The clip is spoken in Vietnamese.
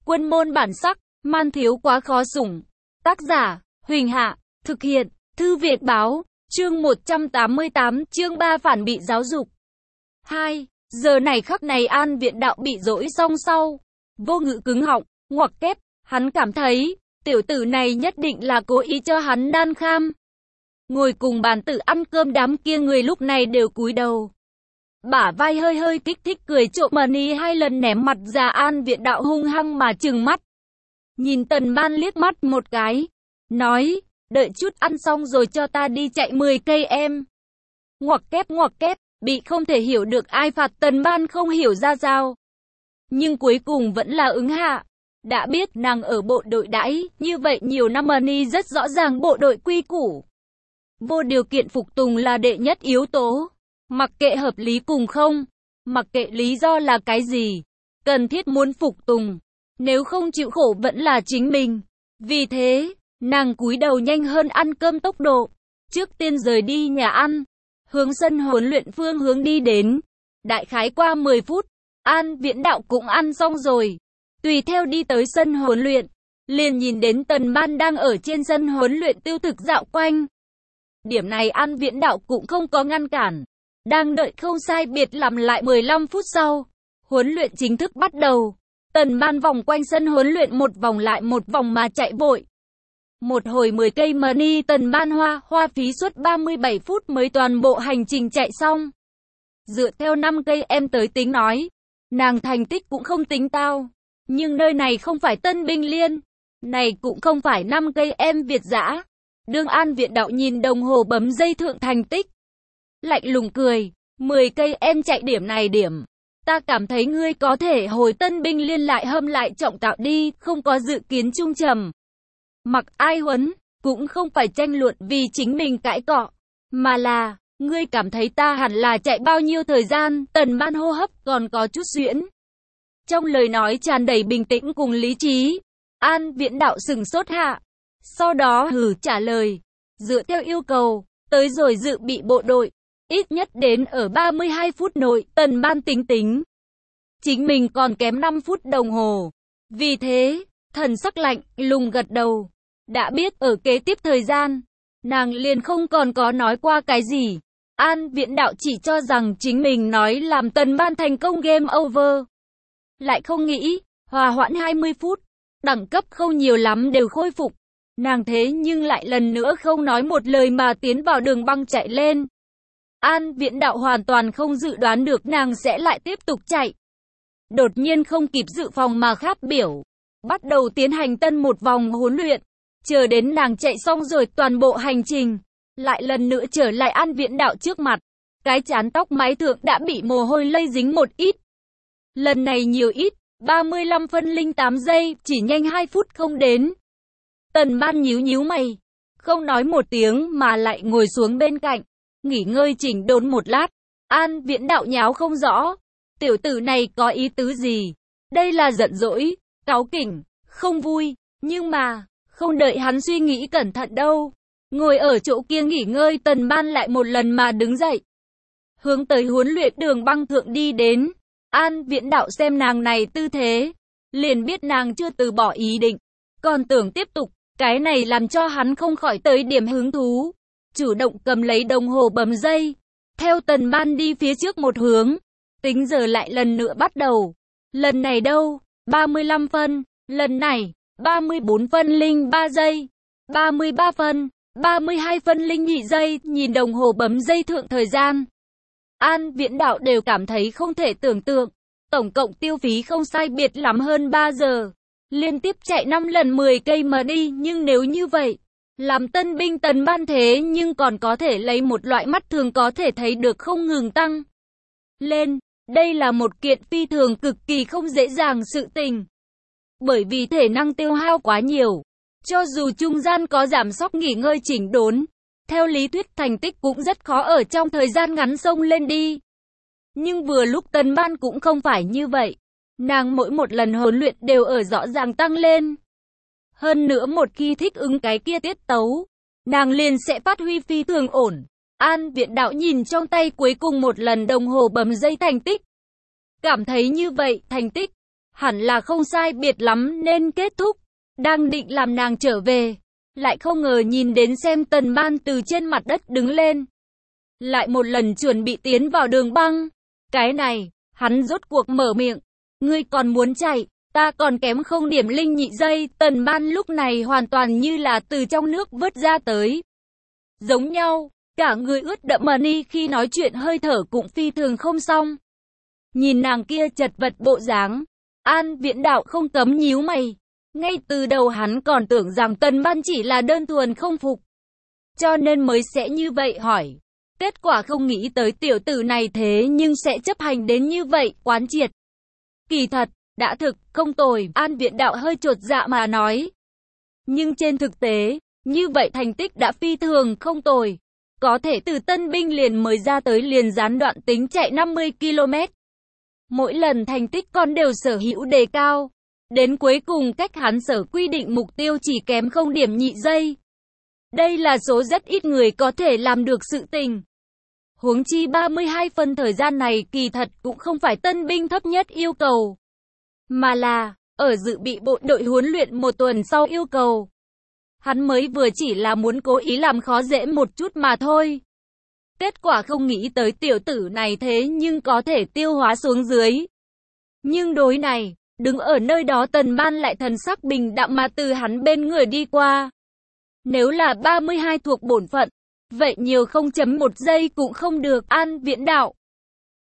Quân môn bản sắc, man thiếu quá khó sủng. Tác giả, Huỳnh Hạ, thực hiện, Thư Việt Báo, chương 188, chương 3 phản bị giáo dục. 2. Giờ này khắc này An Viện Đạo bị dỗi xong sau. Vô Ngữ cứng họng, ngoặc kép, hắn cảm thấy, tiểu tử này nhất định là cố ý cho hắn đan kham. Ngồi cùng bàn tử ăn cơm đám kia người lúc này đều cúi đầu. Bả vai hơi hơi kích thích cười trộm mani 2 lần ném mặt ra. An Viện Đạo hung hăng mà trừng mắt. Nhìn Tần Ban liếc mắt một cái. Nói, đợi chút ăn xong rồi cho ta đi chạy 10 cây em. Ngoặc kép, bị không thể hiểu được ai phạt. Tần Ban không hiểu ra sao. Nhưng cuối cùng vẫn là ứng hạ. Đã biết nàng ở bộ đội đãi, như vậy nhiều năm mani rất rõ ràng bộ đội quy củ. Vô điều kiện phục tùng là đệ nhất yếu tố. Mặc kệ hợp lý cùng không, mặc kệ lý do là cái gì, cần thiết muốn phục tùng. Nếu không chịu khổ vẫn là chính mình. Vì thế, nàng cúi đầu nhanh hơn ăn cơm tốc độ. Trước tiên rời đi nhà ăn, hướng sân huấn luyện phương hướng đi đến. Đại khái qua 10 phút, An Viễn Đạo cũng ăn xong rồi. Tùy theo đi tới sân huấn luyện, liền nhìn đến Tần Ban đang ở trên sân huấn luyện tiêu thực dạo quanh. Điểm này An Viễn Đạo cũng không có ngăn cản. Đang đợi không sai biệt lắm lại 15 phút sau, huấn luyện chính thức bắt đầu. Tần Ban vòng quanh sân huấn luyện một vòng lại một vòng mà chạy vội. Một hồi 10 cây mani Tần Ban hoa phí suốt 37 phút mới toàn bộ hành trình chạy xong. Dựa theo 5 cây em tới tính nói, nàng thành tích cũng không tính tao. Nhưng nơi này không phải Tân Binh Liên, này cũng không phải 5 cây em Việt dã. Đương An Viện Đạo nhìn đồng hồ bấm dây thượng thành tích. Lạnh lùng cười, 10 cây em chạy điểm này điểm. Ta cảm thấy ngươi có thể hồi Tân Binh Liên lại hâm lại trọng tạo đi, không có dự kiến trung trầm. Mặc ai huấn, cũng không phải tranh luận vì chính mình cãi cọ, mà là, ngươi cảm thấy ta hẳn là chạy bao nhiêu thời gian. Tần Ban hô hấp còn có chút xuyễn. Trong lời nói tràn đầy bình tĩnh cùng lý trí. An Viễn Đạo sừng sốt hạ. Sau đó trả lời, dựa theo yêu cầu, tới rồi dự bị bộ đội. Ít nhất đến ở 32 phút nội. Tần Ban tính. Chính mình còn kém 5 phút đồng hồ. Vì thế, thần sắc lạnh, lùng gật đầu. Đã biết ở kế tiếp thời gian, nàng liền không còn có nói qua cái gì. An Viễn Đạo chỉ cho rằng chính mình nói làm Tần Ban thành công game over. Lại không nghĩ, hòa hoãn 20 phút, đẳng cấp không nhiều lắm đều khôi phục. Nàng thế nhưng lại lần nữa không nói một lời mà tiến vào đường băng chạy lên. An Viễn Đạo hoàn toàn không dự đoán được nàng sẽ lại tiếp tục chạy. Đột nhiên không kịp dự phòng mà kháp biểu. Bắt đầu tiến hành tân một vòng huấn luyện. Chờ đến nàng chạy xong rồi toàn bộ hành trình. Lại lần nữa trở lại An Viễn Đạo trước mặt. Cái chán tóc mái thượng đã bị mồ hôi lây dính một ít. Lần này nhiều ít, 35 phân 08 giây, chỉ nhanh 2 phút không đến. Tần Ban nhíu mày, không nói một tiếng mà lại ngồi xuống bên cạnh, nghỉ ngơi chỉnh đốn một lát. An Viễn Đạo nháo không rõ, tiểu tử này có ý tứ gì? Đây là giận dỗi, cáu kỉnh, không vui, nhưng mà, không đợi hắn suy nghĩ cẩn thận đâu. Ngồi ở chỗ kia nghỉ ngơi Tần Ban lại một lần mà đứng dậy. Hướng tới huấn luyện đường băng thượng đi đến. An Viễn Đạo xem nàng này tư thế, liền biết nàng chưa từ bỏ ý định, còn tưởng tiếp tục. Cái này làm cho hắn không khỏi tới điểm hứng thú. Chủ động cầm lấy đồng hồ bấm dây. Theo Tần Ban đi phía trước một hướng. Tính giờ lại lần nữa bắt đầu. Lần này đâu? 35 phân. Lần này, 34 phân 03 giây. 33 phân. 32 phân 02 giây. Nhìn đồng hồ bấm dây thượng thời gian. An Viễn Đạo đều cảm thấy không thể tưởng tượng. Tổng cộng tiêu phí không sai biệt lắm hơn 3 giờ. Liên tiếp chạy 5 lần 10 cây mà đi, nhưng nếu như vậy, làm tân binh Tần Ban thế nhưng còn có thể lấy một loại mắt thường có thể thấy được không ngừng tăng lên. Đây là một kiện phi thường cực kỳ không dễ dàng sự tình. Bởi vì thể năng tiêu hao quá nhiều, cho dù trung gian có giảm sóc nghỉ ngơi chỉnh đốn, theo lý thuyết thành tích cũng rất khó ở trong thời gian ngắn xông lên đi. Nhưng vừa lúc Tần Ban cũng không phải như vậy. Nàng mỗi một lần huấn luyện đều ở rõ ràng tăng lên. Hơn nữa một khi thích ứng cái kia tiết tấu, nàng liền sẽ phát huy phi thường ổn. An Viễn Đạo nhìn trong tay cuối cùng một lần đồng hồ bấm dây thành tích. Cảm thấy như vậy, thành tích, hẳn là không sai biệt lắm nên kết thúc. Đang định làm nàng trở về, lại không ngờ nhìn đến xem Tần Ban từ trên mặt đất đứng lên. Lại một lần chuẩn bị tiến vào đường băng. Cái này, hắn rốt cuộc mở miệng. Ngươi còn muốn chạy, ta còn kém không điểm linh nhị giây. Tần Ban lúc này hoàn toàn như là từ trong nước vớt ra tới. Giống nhau, cả người ướt đẫm mờ ni khi nói chuyện hơi thở cũng phi thường không xong. Nhìn nàng kia chật vật bộ dáng, An Viễn Đạo không cấm nhíu mày. Ngay từ đầu hắn còn tưởng rằng Tần Ban chỉ là đơn thuần không phục, cho nên mới sẽ như vậy hỏi. Kết quả không nghĩ tới tiểu tử này thế nhưng sẽ chấp hành đến như vậy, quán triệt. Kỳ thật, đã thực, không tồi, An Viễn Đạo hơi chột dạ mà nói. Nhưng trên thực tế, như vậy thành tích đã phi thường không tồi. Có thể từ tân binh liền mới ra tới liền gián đoạn tính chạy 50 km. Mỗi lần thành tích còn đều sở hữu đề cao. Đến cuối cùng cách hắn sở quy định mục tiêu chỉ kém không điểm nhị giây. Đây là số rất ít người có thể làm được sự tình. Huống chi 32 phân thời gian này kỳ thật cũng không phải tân binh thấp nhất yêu cầu, mà là ở dự bị bộ đội huấn luyện một tuần sau yêu cầu. Hắn mới vừa chỉ là muốn cố ý làm khó dễ một chút mà thôi. Kết quả không nghĩ tới tiểu tử này thế nhưng có thể tiêu hóa xuống dưới. Nhưng đối này, đứng ở nơi đó Tần Ban lại thần sắc bình đạm mà từ hắn bên người đi qua. Nếu là 32 thuộc bổn phận, vậy nhiều 0.1 giây cũng không được. An Viễn Đạo,